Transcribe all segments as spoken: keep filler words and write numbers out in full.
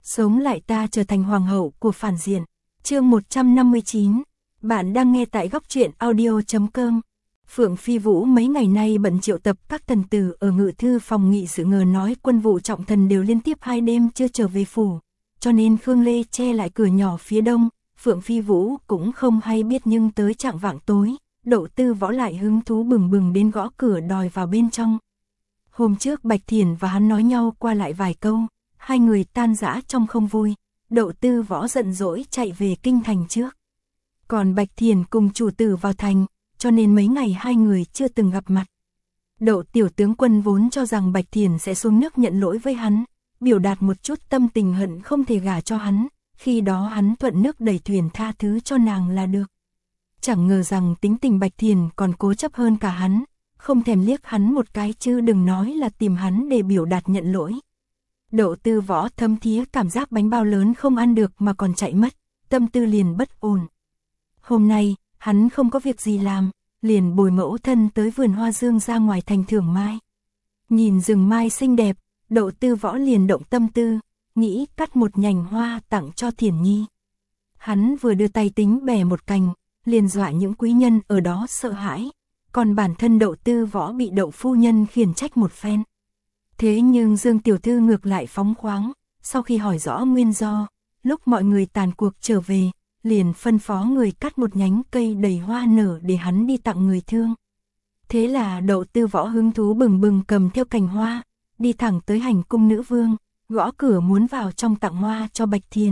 Sống lại ta trở thành hoàng hậu của phản diện. Chương một trăm năm mươi chín. Bạn đang nghe tại góc truyện audio chấm com. Phượng Phi Vũ mấy ngày nay bận triệu tập các thần tử ở ngự thư phòng nghị sự, ngờ nói quân vụ trọng thần đều liên tiếp hai đêm chưa trở về phủ, cho nên Khương Lê che lại cửa nhỏ phía đông. Phượng Phi Vũ cũng không hay biết, nhưng tới chạng vạng tối, Đậu Tư Võ lại hứng thú bừng bừng đến gõ cửa đòi vào bên trong. Hôm trước Bạch Thiển và hắn nói nhau qua lại vài câu, hai người tan rã trong không vui. Đậu Tư Võ giận dỗi chạy về kinh thành trước. Còn Bạch Thiển cùng chủ tử vào thành, cho nên mấy ngày hai người chưa từng gặp mặt. Đậu tiểu tướng quân vốn cho rằng Bạch Thiển sẽ xuống nước nhận lỗi với hắn, biểu đạt một chút tâm tình hận không thể gả cho hắn, khi đó hắn thuận nước đẩy thuyền tha thứ cho nàng là được. Chẳng ngờ rằng tính tình Bạch Thiển còn cố chấp hơn cả hắn, không thèm liếc hắn một cái chứ đừng nói là tìm hắn để biểu đạt nhận lỗi. Đậu Tư Võ thấm thía cảm giác bánh bao lớn không ăn được mà còn chạy mất, tâm tư liền bất ổn. Hôm nay, hắn không có việc gì làm, liền bồi mẫu thân tới vườn hoa dương ra ngoài thành thưởng mai. Nhìn rừng mai xinh đẹp, Đậu Tư Võ liền động tâm tư, nghĩ cắt một nhành hoa tặng cho Thiển Nhi. Hắn vừa đưa tay tính bẻ một cành, liền dọa những quý nhân ở đó sợ hãi, còn bản thân Đậu Tư Võ bị Đậu phu nhân khiển trách một phen. Thế nhưng Dương tiểu thư ngược lại phóng khoáng, sau khi hỏi rõ nguyên do, lúc mọi người tàn cuộc trở về, liền phân phó người cắt một nhánh cây đầy hoa nở để hắn đi tặng người thương. Thế là Đậu Tư Võ hứng thú bừng bừng cầm theo cành hoa, đi thẳng tới hành cung nữ vương, gõ cửa muốn vào trong tặng hoa cho Bạch Thiển.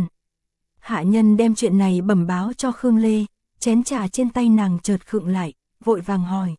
Hạ nhân đem chuyện này bẩm báo cho Khương Lê, chén trà trên tay nàng chợt khựng lại, vội vàng hỏi: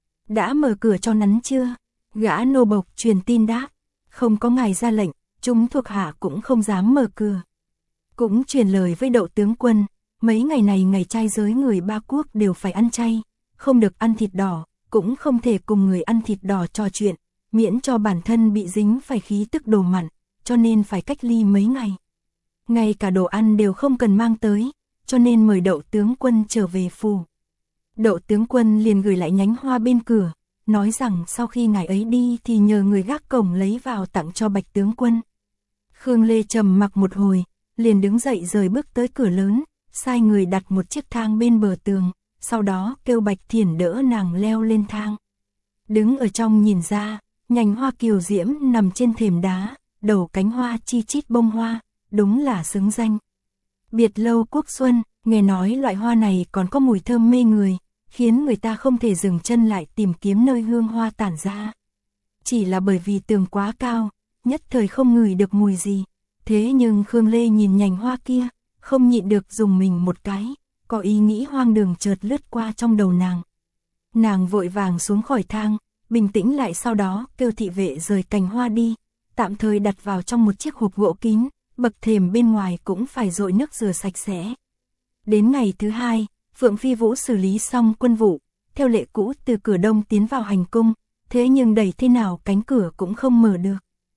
đã mở cửa cho nắn chưa? Gã nô bộc truyền tin đáp: không có ngài ra lệnh, chúng thuộc hạ cũng không dám mở cửa. Cũng truyền lời với Đậu tướng quân, mấy ngày này ngày trai giới người ba quốc đều phải ăn chay, không được ăn thịt đỏ, cũng không thể cùng người ăn thịt đỏ trò chuyện, miễn cho bản thân bị dính phải khí tức đồ mặn, cho nên phải cách ly mấy ngày. Ngay cả đồ ăn đều không cần mang tới, cho nên mời Đậu tướng quân trở về phủ. Đậu tướng quân liền gửi lại nhánh hoa bên cửa, nói rằng sau khi ngài ấy đi thì nhờ người gác cổng lấy vào tặng cho Bạch tướng quân. Khương Lê trầm mặc một hồi, liền đứng dậy rời bước tới cửa lớn, sai người đặt một chiếc thang bên bờ tường, sau đó kêu Bạch Thiển đỡ nàng leo lên thang. Đứng ở trong nhìn ra, nhành hoa kiều diễm nằm trên thềm đá, đầu cánh hoa chi chít bông hoa, đúng là xứng danh. Biệt lâu quốc xuân, nghe nói loại hoa này còn có mùi thơm mê người, khiến người ta không thể dừng chân lại tìm kiếm nơi hương hoa tản ra. Chỉ là bởi vì tường quá cao, nhất thời không ngửi được mùi gì. Thế nhưng Khương Lê nhìn nhành hoa kia, không nhịn được dùng mình một cái, có ý nghĩ hoang đường chợt lướt qua trong đầu nàng. Nàng vội vàng xuống khỏi thang, bình tĩnh lại, sau đó kêu thị vệ rời cành hoa đi, tạm thời đặt vào trong một chiếc hộp gỗ kín, bậc thềm bên ngoài cũng phải dội nước rửa sạch sẽ. Đến ngày thứ hai, Phượng Phi Vũ xử lý xong quân vụ, theo lệ cũ từ cửa đông tiến vào hành cung, thế nhưng đẩy thế nào cánh cửa cũng không mở được.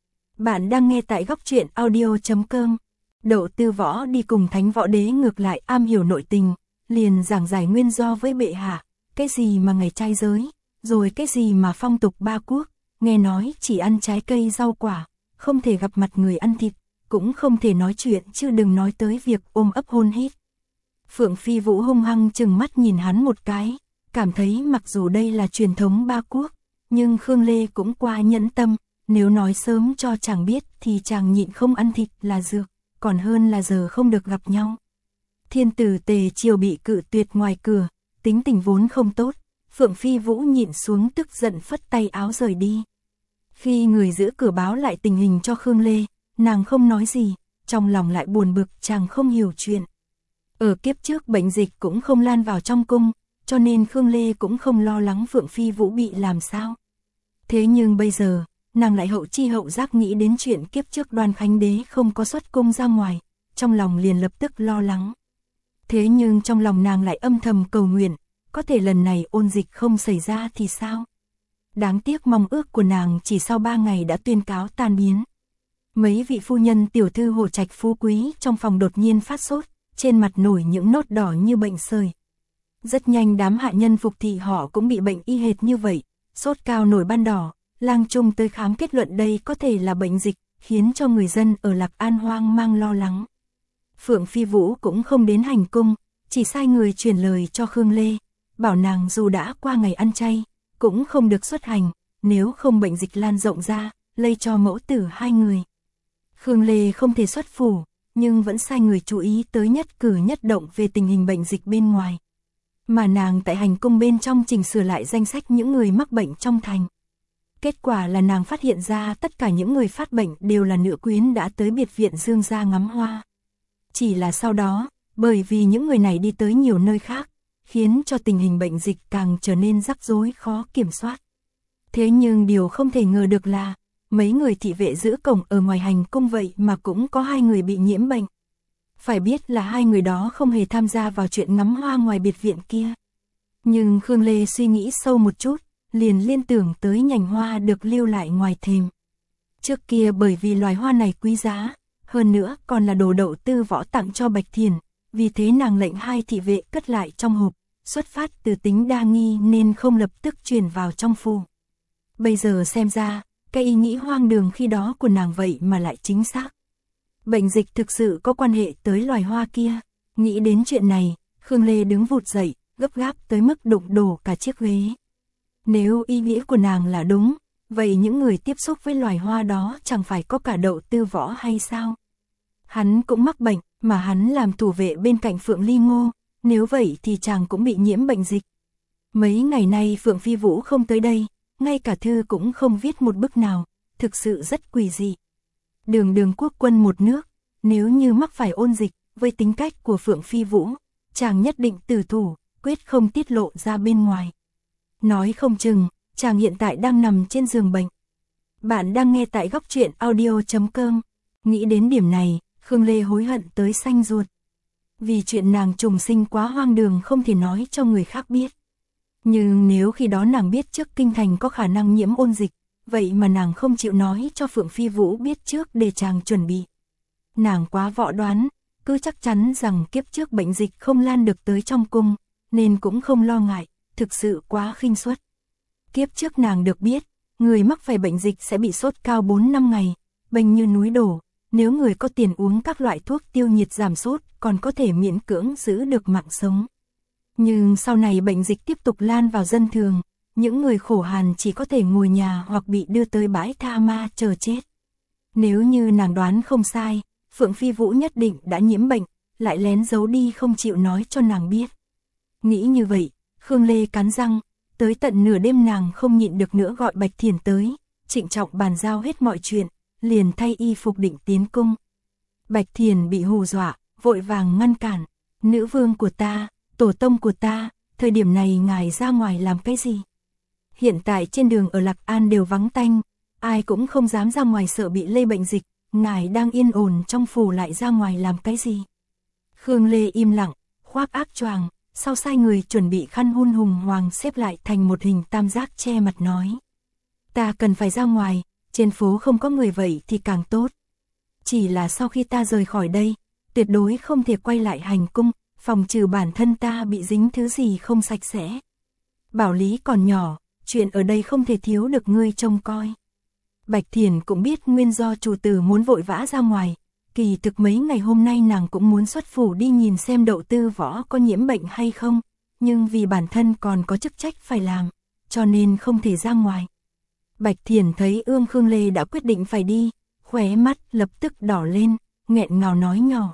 Bạn đang nghe tại góc truyện audio chấm com. Đậu Tư Võ đi cùng Thánh Võ Đế ngược lại am hiểu nội tình, liền giảng giải nguyên do với bệ hạ, cái gì mà ngày trai giới, rồi cái gì mà phong tục ba quốc, nghe nói chỉ ăn trái cây rau quả, không thể gặp mặt người ăn thịt, cũng không thể nói chuyện, chứ đừng nói tới việc ôm ấp hôn hít. Phượng Phi Vũ hung hăng chừng mắt nhìn hắn một cái, cảm thấy mặc dù đây là truyền thống ba quốc, nhưng Khương Lê cũng quá nhẫn tâm, nếu nói sớm cho chàng biết thì chàng nhịn không ăn thịt là dược, còn hơn là giờ không được gặp nhau. Thiên tử Tề Triều bị cự tuyệt ngoài cửa, tính tình vốn không tốt, Phượng Phi Vũ nhịn xuống tức giận phất tay áo rời đi. Khi người giữ cửa báo lại tình hình cho Khương Lê, nàng không nói gì, trong lòng lại buồn bực, chàng không hiểu chuyện. Ở kiếp trước bệnh dịch cũng không lan vào trong cung, cho nên Khương Lê cũng không lo lắng Phượng Phi Vũ bị làm sao. Thế nhưng bây giờ, nàng lại hậu chi hậu giác nghĩ đến chuyện kiếp trước Đoan Khánh Đế không có xuất cung ra ngoài, trong lòng liền lập tức lo lắng. Thế nhưng trong lòng nàng lại âm thầm cầu nguyện, có thể lần này ôn dịch không xảy ra thì sao? Đáng tiếc mong ước của nàng chỉ sau ba ngày đã tuyên cáo tan biến. Mấy vị phu nhân tiểu thư hộ trạch phú quý trong phòng đột nhiên phát sốt, trên mặt nổi những nốt đỏ như bệnh sởi. Rất nhanh đám hạ nhân phục thị họ cũng bị bệnh y hệt như vậy, sốt cao nổi ban đỏ, lang trung tới khám kết luận đây có thể là bệnh dịch, khiến cho người dân ở Lạc An hoang mang lo lắng. Phượng Phi Vũ cũng không đến hành cung, chỉ sai người truyền lời cho Khương Lê, bảo nàng dù đã qua ngày ăn chay, cũng không được xuất hành, nếu không bệnh dịch lan rộng ra, lây cho mẫu tử hai người. Khương Lê không thể xuất phủ, nhưng vẫn sai người chú ý tới nhất cử nhất động về tình hình bệnh dịch bên ngoài. Mà nàng tại hành cung bên trong chỉnh sửa lại danh sách những người mắc bệnh trong thành. Kết quả là nàng phát hiện ra tất cả những người phát bệnh đều là nữ quyến đã tới biệt viện Dương gia ngắm hoa. Chỉ là sau đó, bởi vì những người này đi tới nhiều nơi khác, khiến cho tình hình bệnh dịch càng trở nên rắc rối khó kiểm soát. Thế nhưng điều không thể ngờ được là, mấy người thị vệ giữ cổng ở ngoài hành cung vậy mà cũng có hai người bị nhiễm bệnh. Phải biết là hai người đó không hề tham gia vào chuyện ngắm hoa ngoài biệt viện kia. Nhưng Khương Lê suy nghĩ sâu một chút, liền liên tưởng tới nhành hoa được lưu lại ngoài thềm. Trước kia bởi vì loài hoa này quý giá, hơn nữa còn là đồ Đậu Tư Võ tặng cho Bạch Thiền, vì thế nàng lệnh hai thị vệ cất lại trong hộp, xuất phát từ tính đa nghi nên không lập tức truyền vào trong phủ. Bây giờ xem ra, cái ý nghĩ hoang đường khi đó của nàng vậy mà lại chính xác. Bệnh dịch thực sự có quan hệ tới loài hoa kia. Nghĩ đến chuyện này, Khương Lê đứng vụt dậy, gấp gáp tới mức đụng đổ cả chiếc ghế. Nếu ý nghĩa của nàng là đúng, vậy những người tiếp xúc với loài hoa đó chẳng phải có cả Đậu Tư Võ hay sao? Hắn cũng mắc bệnh, mà hắn làm thủ vệ bên cạnh Phượng Ly Ngô, nếu vậy thì chàng cũng bị nhiễm bệnh dịch. Mấy ngày nay Phượng Phi Vũ không tới đây, ngay cả thư cũng không viết một bức nào, thực sự rất quỷ dị. Đường đường quốc quân một nước, nếu như mắc phải ôn dịch, với tính cách của Phượng Phi Vũ, chàng nhất định tử thủ, quyết không tiết lộ ra bên ngoài. Nói không chừng, chàng hiện tại đang nằm trên giường bệnh. Bạn đang nghe tại góc truyện audio chấm com. Nghĩ đến điểm này, Khương Lê hối hận tới xanh ruột. Vì chuyện nàng trùng sinh quá hoang đường không thể nói cho người khác biết. Nhưng nếu khi đó nàng biết trước kinh thành có khả năng nhiễm ôn dịch, vậy mà nàng không chịu nói cho Phượng Phi Vũ biết trước để chàng chuẩn bị. Nàng quá võ đoán, cứ chắc chắn rằng kiếp trước bệnh dịch không lan được tới trong cung, nên cũng không lo ngại, thực sự quá khinh suất. Kiếp trước nàng được biết, người mắc phải bệnh dịch sẽ bị sốt cao bốn năm ngày, bệnh như núi đổ, nếu người có tiền uống các loại thuốc tiêu nhiệt giảm sốt còn có thể miễn cưỡng giữ được mạng sống. Nhưng sau này bệnh dịch tiếp tục lan vào dân thường, những người khổ hàn chỉ có thể ngồi nhà hoặc bị đưa tới bãi tha ma chờ chết. Nếu như nàng đoán không sai, Phượng Phi Vũ nhất định đã nhiễm bệnh, lại lén giấu đi không chịu nói cho nàng biết. Nghĩ như vậy, Khương Lê cắn răng, tới tận nửa đêm nàng không nhịn được nữa gọi Bạch Thiền tới, trịnh trọng bàn giao hết mọi chuyện, liền thay y phục định tiến cung. Bạch Thiền bị hù dọa, vội vàng ngăn cản, nữ vương của ta, tổ tông của ta, thời điểm này ngài ra ngoài làm cái gì? Hiện tại trên đường ở Lạc An đều vắng tanh, ai cũng không dám ra ngoài sợ bị lây bệnh dịch, ngài đang yên ổn trong phủ lại ra ngoài làm cái gì? Khương Lê im lặng, khoác ác choàng, sau sai người chuẩn bị khăn hun hùng hoàng xếp lại thành một hình tam giác che mặt nói. Ta cần phải ra ngoài, trên phố không có người vậy thì càng tốt. Chỉ là sau khi ta rời khỏi đây, tuyệt đối không thể quay lại hành cung, phòng trừ bản thân ta bị dính thứ gì không sạch sẽ. Bảo Lý còn nhỏ, chuyện ở đây không thể thiếu được ngươi trông coi. Bạch Thiền cũng biết nguyên do chủ tử muốn vội vã ra ngoài, kỳ thực mấy ngày hôm nay nàng cũng muốn xuất phủ đi nhìn xem Đậu Tư Võ có nhiễm bệnh hay không, nhưng vì bản thân còn có chức trách phải làm, cho nên không thể ra ngoài. Bạch Thiền thấy Ương Khương Lê đã quyết định phải đi, khóe mắt lập tức đỏ lên, nghẹn ngào nói nhỏ.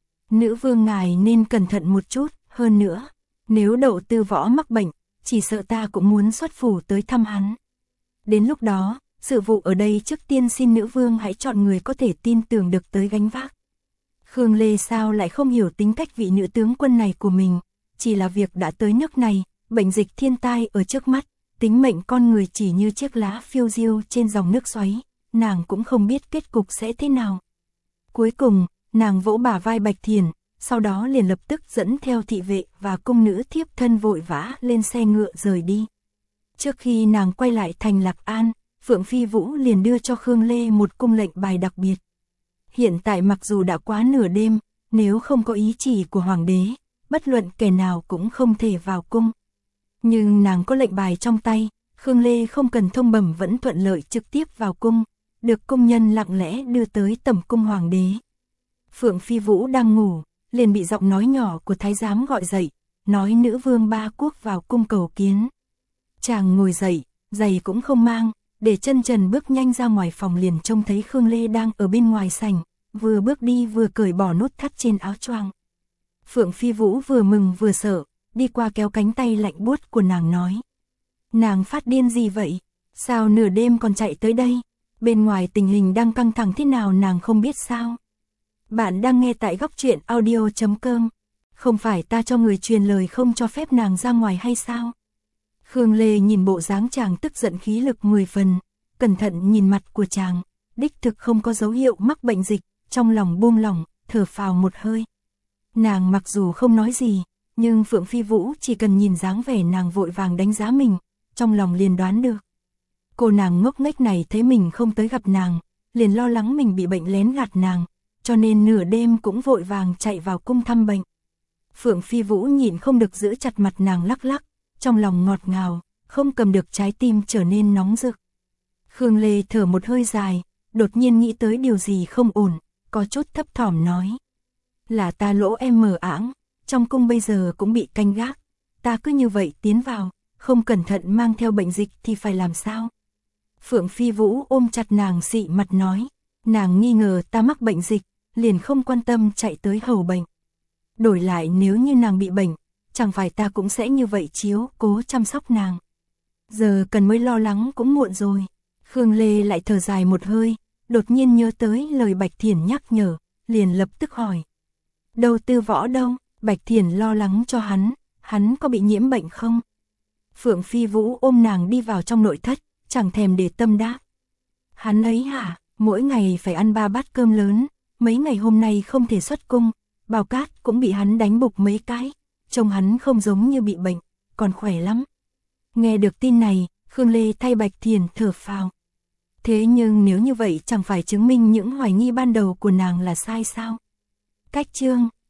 Nữ vương ngài nên cẩn thận một chút, hơn nữa, nếu Đậu Tư Võ mắc bệnh, chỉ sợ ta cũng muốn xuất phủ tới thăm hắn. Đến lúc đó, sự vụ ở đây trước tiên xin nữ vương hãy chọn người có thể tin tưởng được tới gánh vác. Khương Lê sao lại không hiểu tính cách vị nữ tướng quân này của mình, chỉ là việc đã tới nước này, bệnh dịch thiên tai ở trước mắt, tính mệnh con người chỉ như chiếc lá phiêu diêu trên dòng nước xoáy, nàng cũng không biết kết cục sẽ thế nào. Cuối cùng, nàng vỗ bả vai Bạch Thiền, sau đó liền lập tức dẫn theo thị vệ và cung nữ thiếp thân vội vã lên xe ngựa rời đi. Trước khi nàng quay lại thành Lạc An, Phượng Phi Vũ liền đưa cho Khương Lê một cung lệnh bài đặc biệt. Hiện tại mặc dù đã quá nửa đêm, nếu không có ý chỉ của hoàng đế, bất luận kẻ nào cũng không thể vào cung. Nhưng nàng có lệnh bài trong tay, Khương Lê không cần thông bẩm vẫn thuận lợi trực tiếp vào cung, được công nhân lặng lẽ đưa tới tẩm cung hoàng đế. Phượng Phi Vũ đang ngủ, liền bị giọng nói nhỏ của thái giám gọi dậy, nói nữ vương ba quốc vào cung cầu kiến. Chàng ngồi dậy, giày cũng không mang, để chân trần bước nhanh ra ngoài phòng, liền trông thấy Khương Lê đang ở bên ngoài sảnh, vừa bước đi vừa cởi bỏ nút thắt trên áo choàng. Phượng Phi Vũ vừa mừng vừa sợ, đi qua kéo cánh tay lạnh buốt của nàng nói. Nàng phát điên gì vậy? Sao nửa đêm còn chạy tới đây? Bên ngoài tình hình đang căng thẳng thế nào nàng không biết sao? Bạn đang nghe tại góc truyện audio chấm com. Không phải ta cho người truyền lời không cho phép nàng ra ngoài hay sao? Khương Lê nhìn bộ dáng chàng tức giận khí lực mười phần, cẩn thận nhìn mặt của chàng, đích thực không có dấu hiệu mắc bệnh dịch, trong lòng buông lỏng, thở phào một hơi. Nàng mặc dù không nói gì, nhưng Phượng Phi Vũ chỉ cần nhìn dáng vẻ nàng vội vàng đánh giá mình, trong lòng liền đoán được. Cô nàng ngốc nghếch này thấy mình không tới gặp nàng, liền lo lắng mình bị bệnh lén gạt nàng, cho nên nửa đêm cũng vội vàng chạy vào cung thăm bệnh. Phượng Phi Vũ nhịn không được giữ chặt mặt nàng lắc lắc, trong lòng ngọt ngào, không cầm được trái tim trở nên nóng rực. Khương Lê thở một hơi dài, đột nhiên nghĩ tới điều gì không ổn, có chút thấp thỏm nói. Là ta lỗ em mờ ảng, trong cung bây giờ cũng bị canh gác, ta cứ như vậy tiến vào, không cẩn thận mang theo bệnh dịch thì phải làm sao? Phượng Phi Vũ ôm chặt nàng xị mặt nói, nàng nghi ngờ ta mắc bệnh dịch, liền không quan tâm chạy tới hầu bệnh. Đổi lại nếu như nàng bị bệnh, chẳng phải ta cũng sẽ như vậy chiếu cố chăm sóc nàng. Giờ cần mới lo lắng cũng muộn rồi. Khương Lê lại thở dài một hơi, đột nhiên nhớ tới lời Bạch Thiển nhắc nhở, liền lập tức hỏi. Đâu Tư Võ đâu? Bạch Thiển lo lắng cho hắn, hắn có bị nhiễm bệnh không? Phượng Phi Vũ ôm nàng đi vào trong nội thất, chẳng thèm để tâm đáp. Hắn ấy hả, mỗi ngày phải ăn ba bát cơm lớn, mấy ngày hôm nay không thể xuất cung, Bao Cát cũng bị hắn đánh bục mấy cái, trông hắn không giống như bị bệnh, còn khỏe lắm. Nghe được tin này, Khương Lê thay Bạch Thiển thở phào. Thế nhưng nếu như vậy chẳng phải chứng minh những hoài nghi ban đầu của nàng là sai sao? Cách chương